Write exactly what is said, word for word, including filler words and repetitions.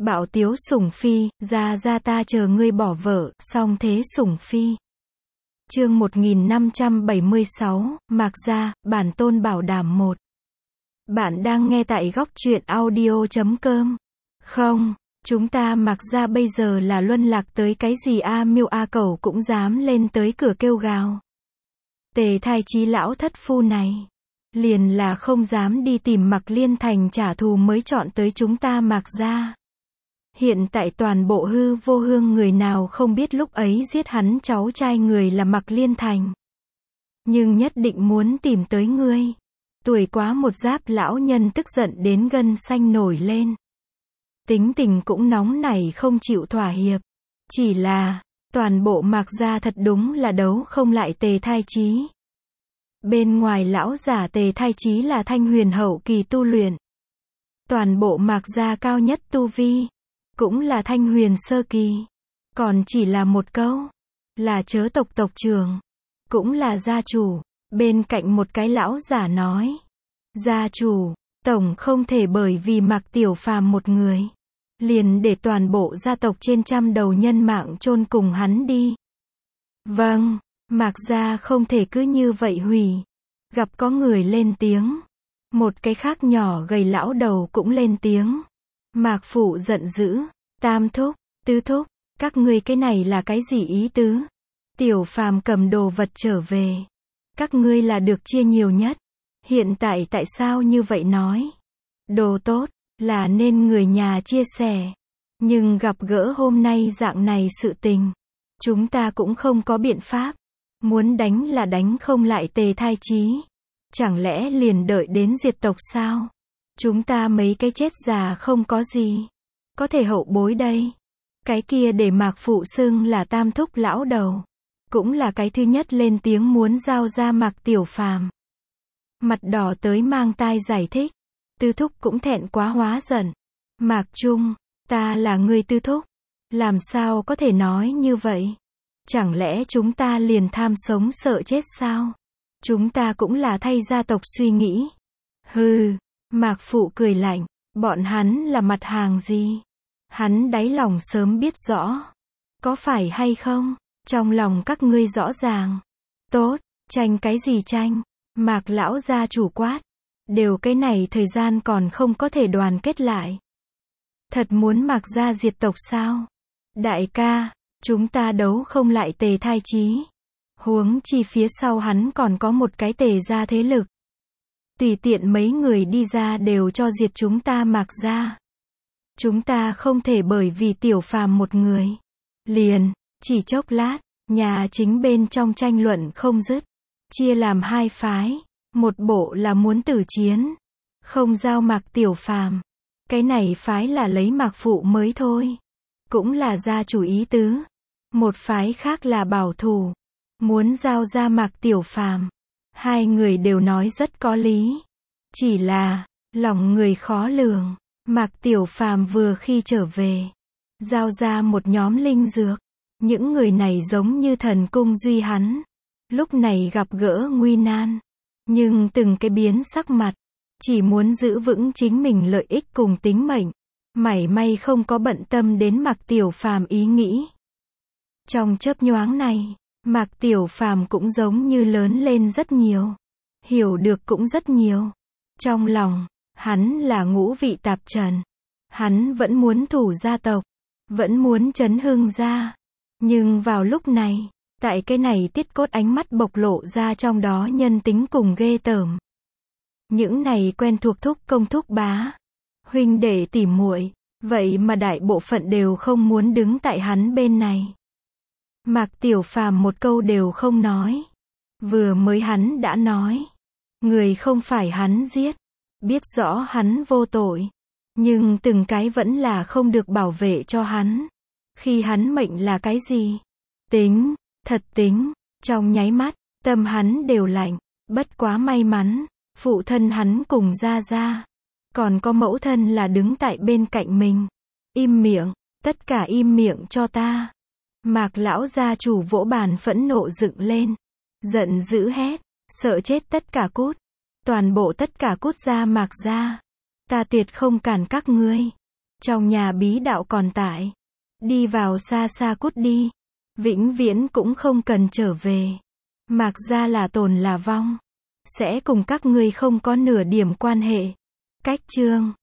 Bạo tiếu sủng phi, ra ra ta chờ ngươi bỏ vợ, song thế sủng phi. Chương một nghìn năm trăm bảy mươi sáu, Mạc Gia, bản tôn bảo đảm một. Bạn đang nghe tại góc truyện audio chấm com. Không, chúng ta Mạc Gia bây giờ là luân lạc tới cái gì a miêu a cẩu cũng dám lên tới cửa kêu gào. Tề Thai Chí lão thất phu này, liền là không dám đi tìm Mạc Liên Thành trả thù mới chọn tới chúng ta Mạc Gia. Hiện tại toàn bộ hư vô hương người nào không biết lúc ấy giết hắn cháu trai người là Mạc Liên Thành. Nhưng nhất định muốn tìm tới ngươi. Tuổi quá một giáp lão nhân tức giận đến gân xanh nổi lên. Tính tình cũng nóng nảy không chịu thỏa hiệp. Chỉ là, toàn bộ Mạc Gia thật đúng là đấu không lại Tề Thai Chí. Bên ngoài lão giả Tề Thai Chí là thanh huyền hậu kỳ tu luyện. Toàn bộ Mạc Gia cao nhất tu vi, cũng là thanh huyền sơ kỳ. Còn chỉ là một câu, là chớ tộc tộc trưởng, cũng là gia chủ. Bên cạnh một cái lão giả nói, gia chủ, tổng không thể bởi vì Mạc Tiểu Phàm một người, liền để toàn bộ gia tộc trên trăm đầu nhân mạng chôn cùng hắn đi. Vâng, Mạc Gia không thể cứ như vậy hủy. Gặp có người lên tiếng, một cái khác nhỏ gầy lão đầu cũng lên tiếng. Mạc Phụ giận dữ, tam thúc, tứ thúc, các ngươi cái này là cái gì ý tứ? Tiểu Phàm cầm đồ vật trở về, các ngươi là được chia nhiều nhất. Hiện tại tại sao như vậy nói? Đồ tốt, là nên người nhà chia sẻ. Nhưng gặp gỡ hôm nay dạng này sự tình, chúng ta cũng không có biện pháp. Muốn đánh là đánh không lại Tề Thai Chí. Chẳng lẽ liền đợi đến diệt tộc sao? Chúng ta mấy cái chết già không có gì có thể hậu bối đây. Cái kia để Mạc Phụ xưng là tam thúc lão đầu, cũng là cái thứ nhất lên tiếng muốn giao ra Mạc Tiểu Phàm. Mặt đỏ tới mang tai giải thích. Tư thúc cũng thẹn quá hóa giận. Mạc Trung, ta là người tư thúc, làm sao có thể nói như vậy? Chẳng lẽ chúng ta liền tham sống sợ chết sao? Chúng ta cũng là thay gia tộc suy nghĩ. Hừ, Mạc Phụ cười lạnh, bọn hắn là mặt hàng gì? Hắn đáy lòng sớm biết rõ. Có phải hay không? Trong lòng các ngươi rõ ràng. Tốt, tranh cái gì tranh? Mạc lão gia chủ quát. Đều cái này thời gian còn không có thể đoàn kết lại. Thật muốn Mạc Gia diệt tộc sao? Đại ca, chúng ta đấu không lại Tề Thai Chí. Huống chi phía sau hắn còn có một cái Tề gia thế lực. Tùy tiện mấy người đi ra đều cho diệt chúng ta Mạc Gia. Chúng ta không thể bởi vì Tiểu Phàm một người. Liền, chỉ chốc lát, nhà chính bên trong tranh luận không dứt. Chia làm hai phái. Một bộ là muốn tử chiến, không giao Mạc Tiểu Phàm. Cái này phái là lấy Mạc Phụ mới thôi. Cũng là gia chủ ý tứ. Một phái khác là bảo thủ, muốn giao ra Mạc Tiểu Phàm. Hai người đều nói rất có lý. Chỉ là, lòng người khó lường. Mạc Tiểu Phàm vừa khi trở về, giao ra một nhóm linh dược. Những người này giống như thần cung duy hắn. Lúc này gặp gỡ nguy nan, nhưng từng cái biến sắc mặt, chỉ muốn giữ vững chính mình lợi ích cùng tính mệnh, mảy may không có bận tâm đến Mạc Tiểu Phàm ý nghĩ. Trong chớp nhoáng này, Mạc Tiểu Phàm cũng giống như lớn lên rất nhiều, hiểu được cũng rất nhiều. Trong lòng, hắn là ngũ vị tạp trần. Hắn vẫn muốn thủ gia tộc, vẫn muốn trấn hưng gia. Nhưng vào lúc này, tại cái này tiết cốt ánh mắt bộc lộ ra trong đó nhân tính cùng ghê tởm. Những này quen thuộc thúc công thúc bá, huynh đệ tỉ muội, vậy mà đại bộ phận đều không muốn đứng tại hắn bên này. Mạc Tiểu Phàm một câu đều không nói. Vừa mới hắn đã nói, người không phải hắn giết, biết rõ hắn vô tội, nhưng từng cái vẫn là không được bảo vệ cho hắn. Khi hắn mệnh là cái gì? Tính, thật tính, trong nháy mắt, tâm hắn đều lạnh. Bất quá may mắn, phụ thân hắn cùng gia gia, còn có mẫu thân là đứng tại bên cạnh mình. Im miệng, tất cả im miệng cho ta. Mạc lão gia chủ vỗ bàn phẫn nộ dựng lên, giận dữ hét, sợ chết tất cả cút. Toàn bộ tất cả cút ra Mạc Gia. Ta tuyệt không cản các ngươi. Trong nhà bí đạo còn tại. Đi vào xa xa cút đi. Vĩnh viễn cũng không cần trở về. Mạc gia là tồn là vong. Sẽ cùng các ngươi không có nửa điểm quan hệ. Cách chương